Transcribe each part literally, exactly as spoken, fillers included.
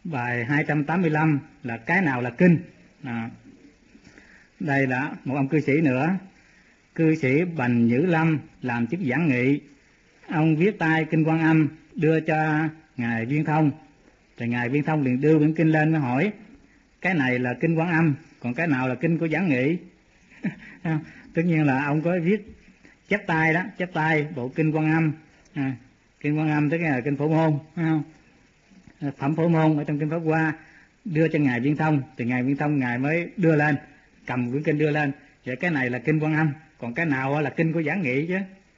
Bài hai trăm tám mươi lăm là cái nào là kinh. À, đây là một ông cư sĩ nữa, cư sĩ Bành Nhữ Lâm làm chức giảng nghị. Ông viết tay kinh Quan Âm đưa cho ngài Viên Thông, thì ngài Viên Thông liền đưa quyển kinh lên hỏi cái này là kinh Quan Âm, còn cái nào là kinh của giảng nghị. Tất nhiên là ông có viết chép tay đó, chép tay bộ kinh Quan Âm. À, kinh Quan Âm tức là kinh Phổ Môn, phải không? Phẩm Phổ Môn ở trong kinh Pháp Hoa đưa cho ngài Viên Thông, thì ngài Viên Thông ngài mới đưa lên, cầm quyển kinh đưa lên, vậy cái này là kinh Quan Âm, còn cái nào là kinh của giảng nghị chứ.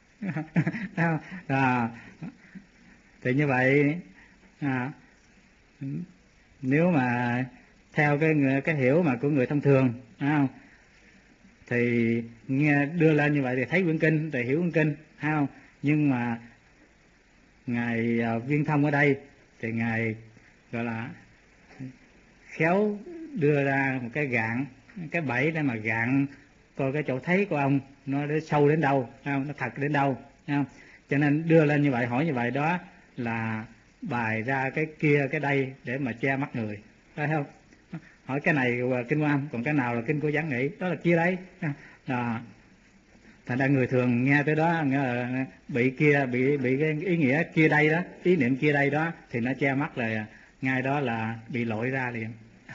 À, thì như vậy à, nếu mà theo cái cái hiểu mà của người thông thường, phải không, thì nghe đưa lên như vậy thì thấy quyển kinh thì hiểu quyển kinh, phải không? Nhưng mà ngài Viên Thông ở đây thì ngài gọi là khéo đưa ra một cái gạn, cái bẫy để mà gạn coi cái chỗ thấy của ông nó đến sâu đến đâu, không? Nó thật đến đâu, không? Cho nên đưa lên như vậy, hỏi như vậy, đó là bài ra cái kia cái đây để mà che mắt người, phải không? Hỏi cái này là kinh Quan Âm, còn cái nào là kinh của giảng nghị, đó là kia đây. À, thành ra người thường nghe tới đó bị kia, bị bị cái ý nghĩa kia đây đó, ý niệm kia đây đó thì nó che mắt, là ngay đó là bị lội ra liền.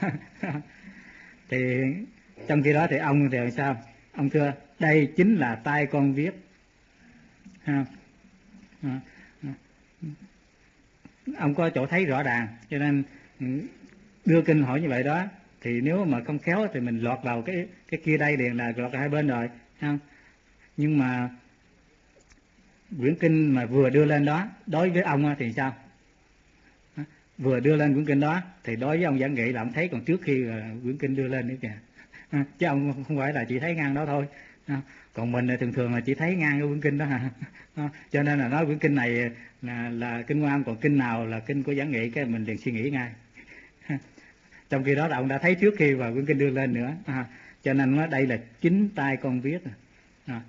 Thì trong khi đó thì ông thì làm sao? Ông thưa đây chính là tay con viết. À, à, à. Ông có chỗ thấy rõ ràng, cho nên đưa kinh hỏi như vậy đó, thì nếu mà không khéo thì mình lọt vào cái cái kia đây liền, là lọt vào hai bên rồi, không? Nhưng mà quyển kinh mà vừa đưa lên đó, đối với ông thì sao? Vừa đưa lên quyển kinh đó thì đối với ông giảng nghị là ông thấy còn trước khi quyển kinh đưa lên nữa kìa. À, chứ ông không phải là chỉ thấy ngang đó thôi. À, còn mình thường thường là chỉ thấy ngang cái quyển kinh đó hả? À, cho nên là nói quyển kinh này là, là kinh Quan Âm, còn kinh nào là kinh của giảng nghị cái mình liền suy nghĩ ngay. Trong khi đó là ông đã thấy trước khi và quyển kinh đưa lên nữa. À, cho nên nói đây là chính tay con viết. À,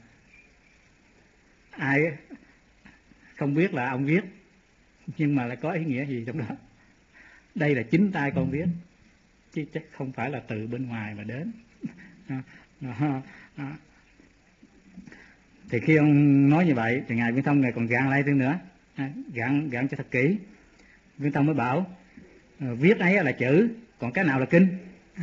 ai không biết là ông viết, nhưng mà là có ý nghĩa gì trong đó. Đây là chính tay con viết, chứ chắc không phải là từ bên ngoài mà đến. À, à, à. Thì khi ông nói như vậy thì ngài Viên Thông ngài còn gạn lại thêm nữa, à, gạn gạn cho thật kỹ. Viên Thông mới bảo viết ấy là chữ, còn cái nào là kinh.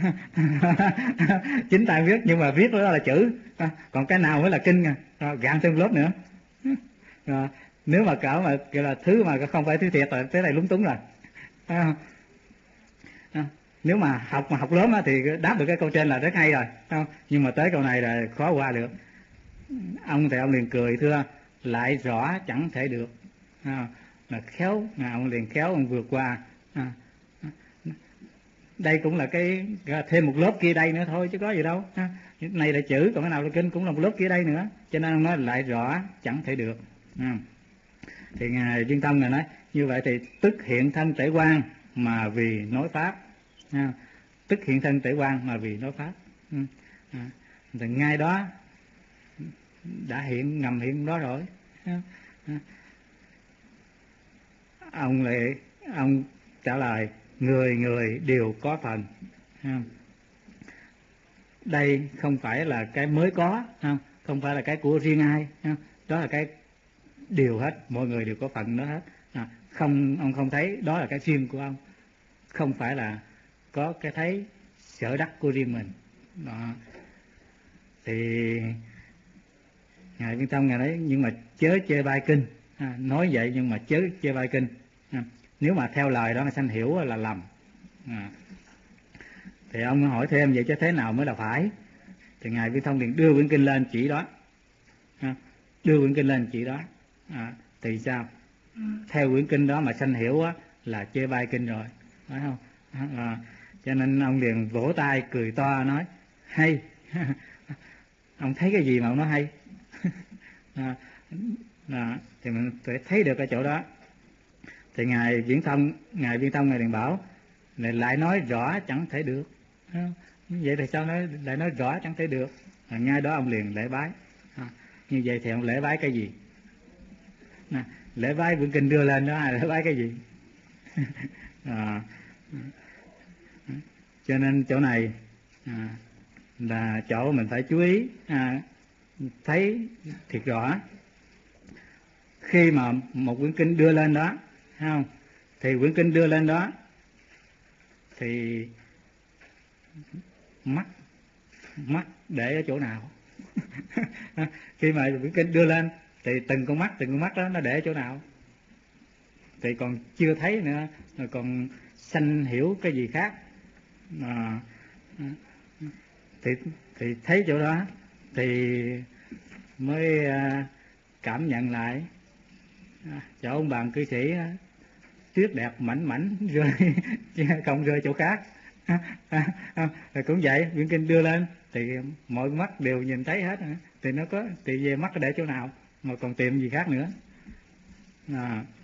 Chính tay viết nhưng mà viết đó là chữ, à, còn cái nào mới là kinh. À, gạn thêm lớp nữa. À, nếu mà cả mà gọi là thứ mà không phải thứ thiệt là tới này lúng túng rồi. À, à, nếu mà học mà học lớn thì đáp được cái câu trên là rất hay rồi, không? Nhưng mà tới câu này là khó qua được. Ông thì ông liền cười thưa lại rõ chẳng thể được. À, là khéo, à, ông liền khéo ông vượt qua. À, đây cũng là cái thêm một lớp kia đây nữa thôi chứ có gì đâu. À, này là chữ, còn cái nào là kinh cũng là một lớp kia đây nữa, cho nên ông nói lại rõ chẳng thể được. À, thì ngài Viên Thông này nói như vậy thì tức hiện thân Tể Quan mà vì nói pháp. À, tức hiện thân Tể Quan mà vì nói pháp. À, thì ngay đó đã hiện, ngầm hiện đó rồi. À, à. Ông lại ông trả lời người người đều có phần. À, đây không phải là cái mới có, không, không phải là cái của riêng ai, không? Đó là cái đều hết, mọi người đều có phần đó hết. À, không, ông không thấy đó là cái riêng của ông, không phải là có cái thấy sở đắc của riêng mình. Đó. Thì ngài Viên Thông ngài nói nhưng mà chớ chê bai kinh. À, nói vậy nhưng mà chớ chê bai kinh. À, nếu mà theo lời đó mà sanh hiểu là lầm. À, thì ông hỏi thêm vậy chứ thế nào mới là phải? Thì ngài Viên Thông liền đưa quyển kinh lên chỉ đó. À, đưa quyển kinh lên chỉ đó. À, thì sao? Theo quyển kinh đó mà sanh hiểu á, là chê bai kinh rồi, phải không? À, cho nên ông liền vỗ tay cười to nói hay. Ông thấy cái gì mà ông nói hay? À, à, thì mình phải thấy được ở chỗ đó. Thì ngài Viễn Thông, ngài Viên Thông ngài liền bảo lại lại nói rõ chẳng thể được. À, vậy thì sao nói lại nói rõ chẳng thể được? À, ngay đó ông liền lễ bái. À, như vậy thì ông lễ bái cái gì? À, lễ bái quyển kinh đưa lên đó, lễ bái cái gì? À, Cho nên chỗ này à, là chỗ mình phải chú ý à, thấy thiệt rõ. Khi mà một quyển kinh đưa lên đó, thấy không, thì quyển kinh đưa lên đó thì mắt mắt để ở chỗ nào? Khi mà quyển kinh đưa lên thì từng con mắt từng con mắt đó nó để ở chỗ nào? Thì còn chưa thấy nữa, rồi còn sanh hiểu cái gì khác à, thì thì thấy chỗ đó thì mới à, cảm nhận lại à, chỗ ông bạn cư sĩ á, tuyết đẹp mảnh mảnh rơi chứ không rơi chỗ khác. Rồi cũng vậy, quyển kinh đưa lên thì mọi mắt đều nhìn thấy hết, thì nó có thì về mắt nó để chỗ nào mà còn tìm gì khác nữa à.